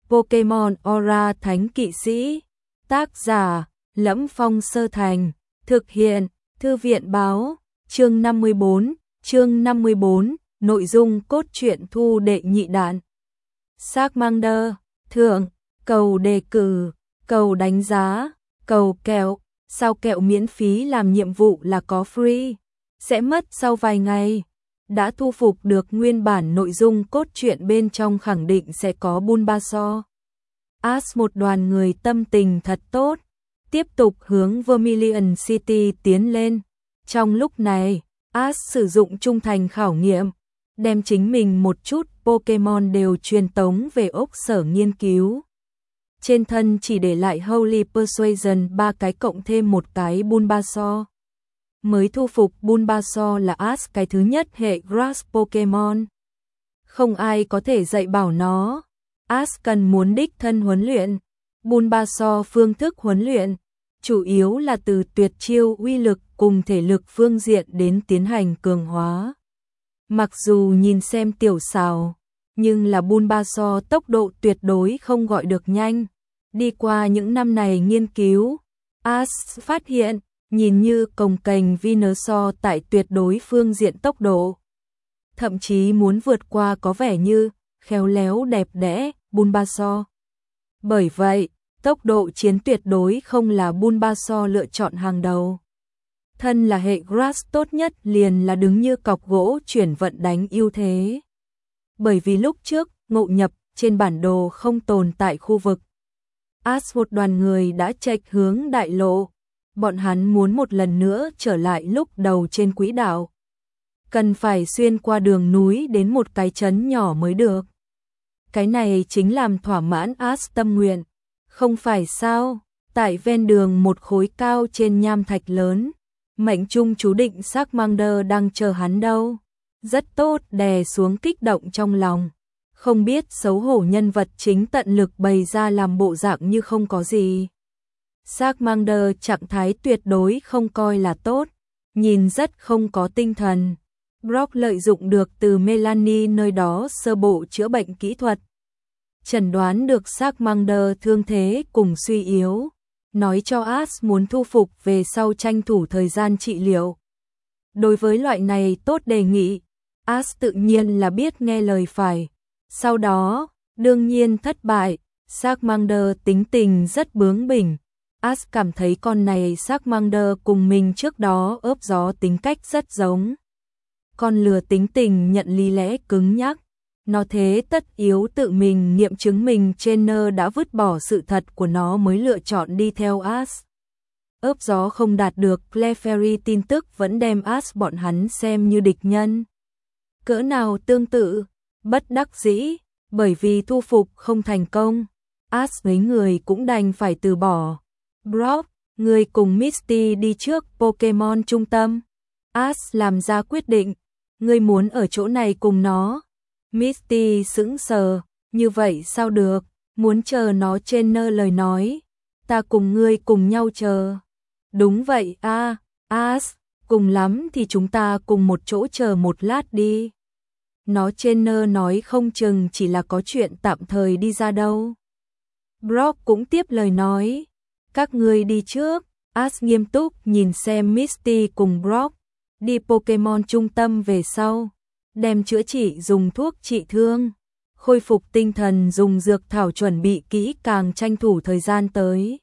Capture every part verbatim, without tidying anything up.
Pokemon Aura Thánh Kỵ Sĩ. Tác giả: Lẫm Phong Sơ Thành. Thực hiện: Thư viện báo. Chương năm mươi bốn. Chương năm mươi bốn. Nội dung cốt truyện thu đệ nhị đạn. Charmander. Thưởng: cầu đề cử, cầu đánh giá, cầu kẹo. Sao kẹo miễn phí làm nhiệm vụ là có free, sẽ mất sau vài ngày. Đã thu phục được nguyên bản nội dung cốt truyện bên trong khẳng định sẽ có Bulbasaur. Ash một đoàn người tâm tình thật tốt, tiếp tục hướng Vermilion City tiến lên. Trong lúc này, Ash sử dụng trung thành khảo nghiệm, đem chính mình một chút Pokemon đều truyền tống về ốc sở nghiên cứu. Trên thân chỉ để lại Holy Persuasion ba cái cộng thêm một cái Bulbasaur. Mới thu phục Bulbasaur là Ash cái thứ nhất hệ Grass Pokemon. Không ai có thể dạy bảo nó. Ash cần muốn đích thân huấn luyện. Bulbasaur phương thức huấn luyện chủ yếu là từ tuyệt chiêu uy lực cùng thể lực phương diện đến tiến hành cường hóa. Mặc dù nhìn xem tiểu xào, nhưng là Bulbasaur tốc độ tuyệt đối không gọi được nhanh. Đi qua những năm này nghiên cứu, Ash phát hiện, nhìn như cồng kềnh Venusaur tại tuyệt đối phương diện tốc độ. Thậm chí muốn vượt qua có vẻ như khéo léo đẹp đẽ Bulbasaur. Bởi vậy, tốc độ chiến tuyệt đối không là Bulbasaur lựa chọn hàng đầu. Thân là hệ Grass tốt nhất liền là đứng như cọc gỗ chuyển vận đánh ưu thế. Bởi vì lúc trước, ngộ nhập trên bản đồ không tồn tại khu vực. Ash một đoàn người đã chệch hướng đại lộ. Bọn hắn muốn một lần nữa trở lại lúc đầu trên quỹ đạo. Cần phải xuyên qua đường núi đến một cái trấn nhỏ mới được. Cái này chính làm thỏa mãn Ash tâm nguyện. Không phải sao, tại ven đường một khối cao trên nham thạch lớn, mệnh trung chú định Charmander đang chờ hắn đâu. Rất tốt, đè xuống kích động trong lòng. Không biết xấu hổ nhân vật chính tận lực bày ra làm bộ dạng như không có gì. Charmander trạng thái tuyệt đối không coi là tốt, nhìn rất không có tinh thần. Brock lợi dụng được từ Melanie nơi đó sơ bộ chữa bệnh kỹ thuật. Chẩn đoán được Charmander thương thế cùng suy yếu, nói cho Ash muốn thu phục về sau tranh thủ thời gian trị liệu. Đối với loại này tốt đề nghị, Ash tự nhiên là biết nghe lời phải. Sau đó, đương nhiên thất bại, Charmander tính tình rất bướng bỉnh. Ash cảm thấy con này Charmander cùng mình trước đó ớp gió tính cách rất giống. Con lừa tính tình nhận lý lẽ cứng nhắc. Nó thế tất yếu tự mình nghiệm chứng mình trainer đã vứt bỏ sự thật của nó mới lựa chọn đi theo Ash. Ớp gió không đạt được Clefairy tin tức vẫn đem Ash bọn hắn xem như địch nhân. Cỡ nào tương tự, bất đắc dĩ, bởi vì thu phục không thành công, Ash mấy người cũng đành phải từ bỏ. Brock, người cùng Misty đi trước Pokemon trung tâm. Ash làm ra quyết định, người muốn ở chỗ này cùng nó. Misty sững sờ, như vậy sao được, muốn chờ nó trên nơ lời nói. Ta cùng ngươi cùng nhau chờ. Đúng vậy a, à, Ash, cùng lắm thì chúng ta cùng một chỗ chờ một lát đi. Nó trên nơ nói không chừng chỉ là có chuyện tạm thời đi ra đâu. Brock cũng tiếp lời nói. Các ngươi đi trước. Ash nghiêm túc nhìn xem Misty cùng Brock. Đi Pokemon trung tâm về sau. Đem chữa trị dùng thuốc trị thương. Khôi phục tinh thần dùng dược thảo chuẩn bị kỹ càng tranh thủ thời gian tới.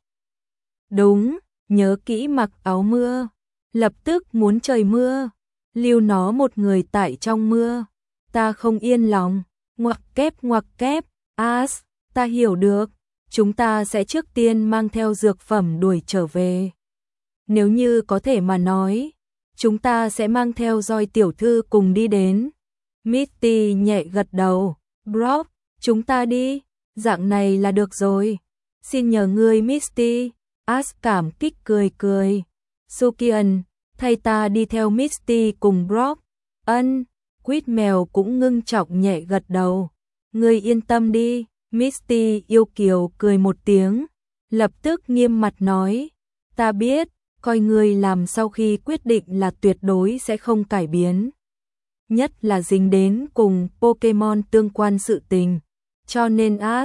Đúng, nhớ kỹ mặc áo mưa. Lập tức muốn trời mưa. Lưu nó một người tại trong mưa. Ta không yên lòng. Ngoặc kép ngoặc kép. Ash, ta hiểu được. Chúng ta sẽ trước tiên mang theo dược phẩm đuổi trở về. Nếu như có thể mà nói, chúng ta sẽ mang theo Joy tiểu thư cùng đi đến. Misty nhẹ gật đầu. Brock, chúng ta đi. Dạng này là được rồi. Xin nhờ ngươi Misty. Ash cảm kích cười cười. Sukian, thay ta đi theo Misty cùng Brock. Ân. Quýt mèo cũng ngưng trọng nhẹ gật đầu. Ngươi yên tâm đi. Misty yêu kiều cười một tiếng, lập tức nghiêm mặt nói, ta biết, coi ngươi làm sau khi quyết định là tuyệt đối sẽ không cải biến. Nhất là dính đến cùng Pokemon tương quan sự tình, cho nên Ash,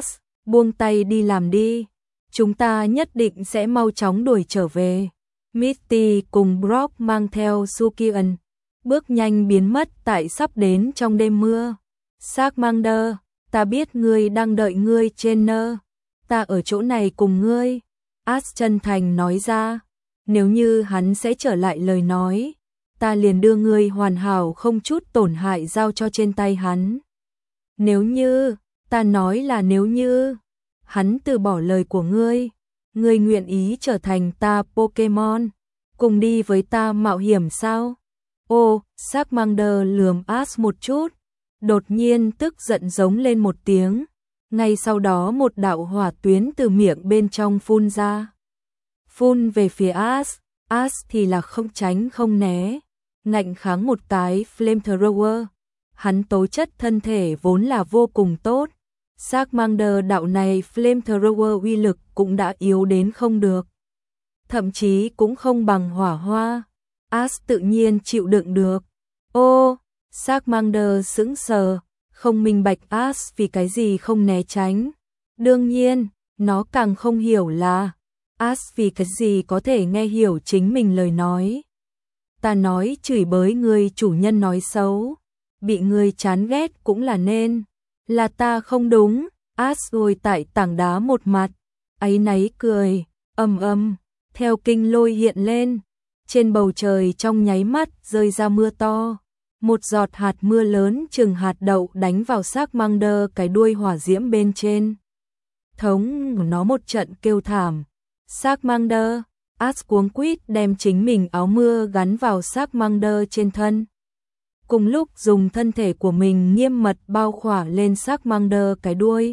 buông tay đi làm đi. Chúng ta nhất định sẽ mau chóng đuổi trở về. Misty cùng Brock mang theo Sukian, bước nhanh biến mất tại sắp đến trong đêm mưa. Scamander, ta biết ngươi đang đợi ngươi trên nơ. Ta ở chỗ này cùng ngươi. Ash chân thành nói ra. Nếu như hắn sẽ trở lại lời nói, ta liền đưa ngươi hoàn hảo không chút tổn hại giao cho trên tay hắn. Nếu như, ta nói là nếu như, hắn từ bỏ lời của ngươi, ngươi nguyện ý trở thành ta Pokemon, cùng đi với ta mạo hiểm sao? Ô, Scamander lườm Ash một chút, đột nhiên tức giận giống lên một tiếng, ngay sau đó một đạo hỏa tuyến từ miệng bên trong phun ra. Phun về phía Ash, Ash thì là không tránh không né, ngạnh kháng một cái flamethrower. Hắn tố chất thân thể vốn là vô cùng tốt. Scamander đạo này flamethrower uy lực cũng đã yếu đến không được. Thậm chí cũng không bằng hỏa hoa. Ash tự nhiên chịu đựng được. Ô, Scamander sững sờ, không minh bạch Ash vì cái gì không né tránh. Đương nhiên, nó càng không hiểu là Ash vì cái gì có thể nghe hiểu chính mình lời nói. Ta nói chửi bới người chủ nhân nói xấu, bị người chán ghét cũng là nên, là ta không đúng. Ash ngồi tại tảng đá một mặt, áy náy cười, ầm ầm, theo kinh lôi hiện lên, trên bầu trời trong nháy mắt rơi ra mưa to. Một giọt hạt mưa lớn chừng hạt đậu đánh vào Scamander cái đuôi hỏa diễm bên trên. Thống nó một trận kêu thảm. Scamander, Ash cuống quýt đem chính mình áo mưa gắn vào Scamander trên thân. Cùng lúc dùng thân thể của mình nghiêm mật bao khỏa lên Scamander cái đuôi.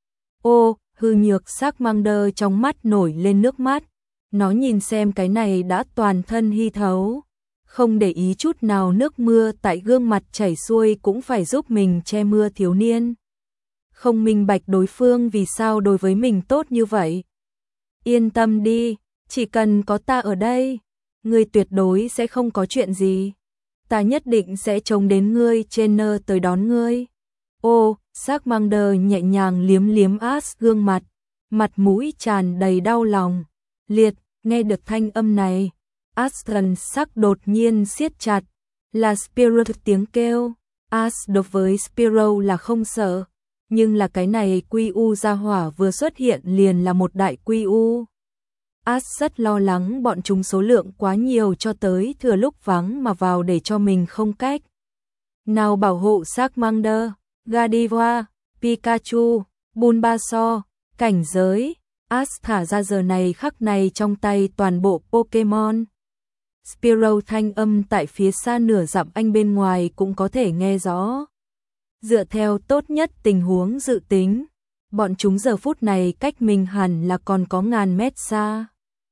Ô, hư nhược Scamander trong mắt nổi lên nước mắt. Nó nhìn xem cái này đã toàn thân hy thấu, không để ý chút nào nước mưa tại gương mặt chảy xuôi cũng phải giúp mình che mưa thiếu niên. Không minh bạch đối phương vì sao đối với mình tốt như vậy. Yên tâm đi, chỉ cần có ta ở đây, ngươi tuyệt đối sẽ không có chuyện gì. Ta nhất định sẽ trông đến ngươi trên nơ tới đón ngươi. Ô, Scamander nhẹ nhàng liếm liếm Ash gương mặt, mặt mũi tràn đầy đau lòng. Liệt, nghe được thanh âm này, Ash thần sắc đột nhiên siết chặt, là Spearow tiếng kêu. Ash đối với Spearow là không sợ, nhưng là cái này quy u gia hỏa vừa xuất hiện liền là một đại quy u. Ash rất lo lắng bọn chúng số lượng quá nhiều cho tới thừa lúc vắng mà vào để cho mình không cách nào bảo hộ Scamander. Gardevoir, Pikachu, Bulbasaur, cảnh giới. Ash thả ra giờ này khắc này trong tay toàn bộ Pokemon. Spearow thanh âm tại phía xa nửa dặm anh bên ngoài cũng có thể nghe rõ. Dựa theo tốt nhất tình huống dự tính, bọn chúng giờ phút này cách mình hẳn là còn có ngàn mét xa.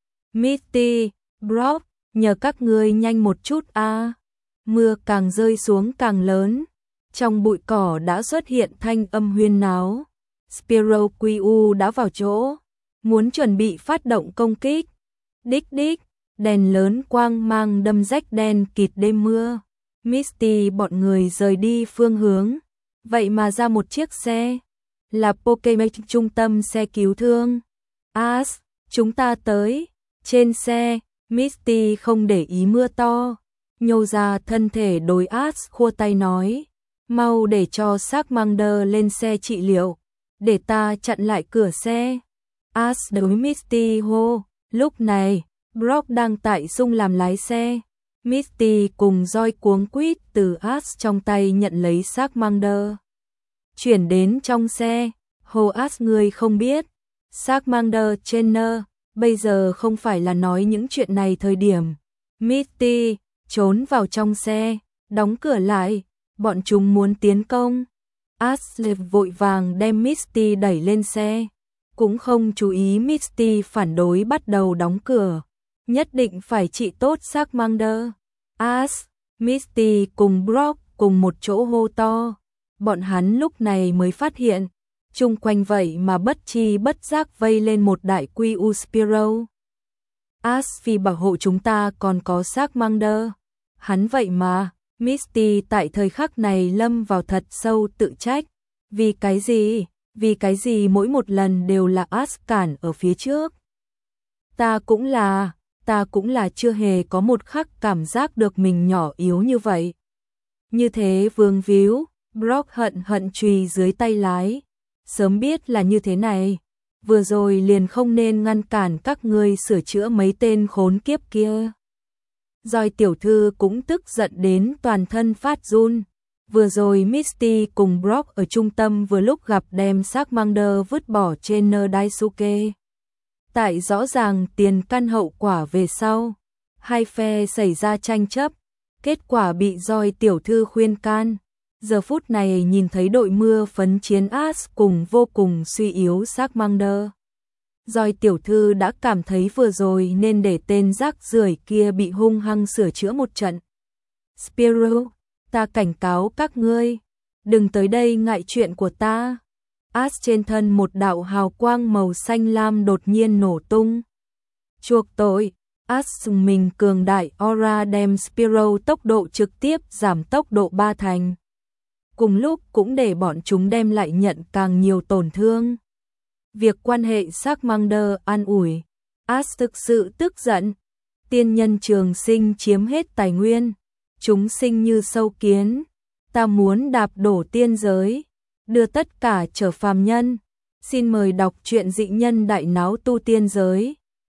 Misty, Brock, nhờ các ngươi nhanh một chút a. À. Mưa càng rơi xuống càng lớn, trong bụi cỏ đã xuất hiện thanh âm huyên náo. Spearow quy u đã vào chỗ, muốn chuẩn bị phát động công kích. Đích đích, đèn lớn quang mang đâm rách đen kịt đêm mưa. Misty bọn người rời đi phương hướng, vậy mà ra một chiếc xe, là Pokemon trung tâm xe cứu thương. Ash, chúng ta tới. Trên xe, Misty không để ý mưa to, nhô ra thân thể đối Ash khua tay nói, mau để cho Scamander lên xe trị liệu, để ta chặn lại cửa xe. Ash đối Misty hô. Lúc này, Brock đang tại sung làm lái xe. Misty cùng roi cuống quýt từ Ash trong tay nhận lấy Scamander, chuyển đến trong xe. Hồ Ash ngươi không biết, Scamander Trainer, bây giờ không phải là nói những chuyện này thời điểm. Misty trốn vào trong xe, đóng cửa lại, bọn chúng muốn tiến công. Ash vội vàng đem Misty đẩy lên xe, cũng không chú ý Misty phản đối bắt đầu đóng cửa. Nhất định phải trị tốt Scamander. Ash, Misty cùng Brock cùng một chỗ hô to. Bọn hắn lúc này mới phát hiện, chung quanh vậy mà bất chi bất giác vây lên một đại quy u Spearow. Ash vì bảo hộ chúng ta còn có Scamander. Hắn vậy mà, Misty tại thời khắc này lâm vào thật sâu tự trách. Vì cái gì? Vì cái gì mỗi một lần đều là Ash cản ở phía trước? Ta cũng là, ta cũng là chưa hề có một khắc cảm giác được mình nhỏ yếu như vậy. Như thế vương víu, Brock hận hận chùy dưới tay lái. Sớm biết là như thế này, vừa rồi liền không nên ngăn cản các ngươi sửa chữa mấy tên khốn kiếp kia. Rồi tiểu thư cũng tức giận đến toàn thân phát run. Vừa rồi Misty cùng Brock ở trung tâm vừa lúc gặp đem xác Mander vứt bỏ trên nơ Daisuke. Tại rõ ràng tiền căn hậu quả về sau, hai phe xảy ra tranh chấp, kết quả bị Doi tiểu thư khuyên can. Giờ phút này nhìn thấy đội mưa phấn chiến Ash cùng vô cùng suy yếu xác Mander. Doi tiểu thư đã cảm thấy vừa rồi nên để tên rác rưởi kia bị hung hăng sửa chữa một trận. Spiro, ta cảnh cáo các ngươi, đừng tới đây ngại chuyện của ta. Ash trên thân một đạo hào quang màu xanh lam đột nhiên nổ tung. Chuộc tội, Ash dùng mình cường đại aura đem Spiro tốc độ trực tiếp giảm tốc độ ba thành. Cùng lúc cũng để bọn chúng đem lại nhận càng nhiều tổn thương. Việc quan hệ xác Mander an ủi, Ash thực sự tức giận. Tiên nhân trường sinh chiếm hết tài nguyên, chúng sinh như sâu kiến, ta muốn đạp đổ tiên giới, đưa tất cả trở phàm nhân. Xin mời đọc truyện Dị Nhân Đại Náo Tu Tiên Giới.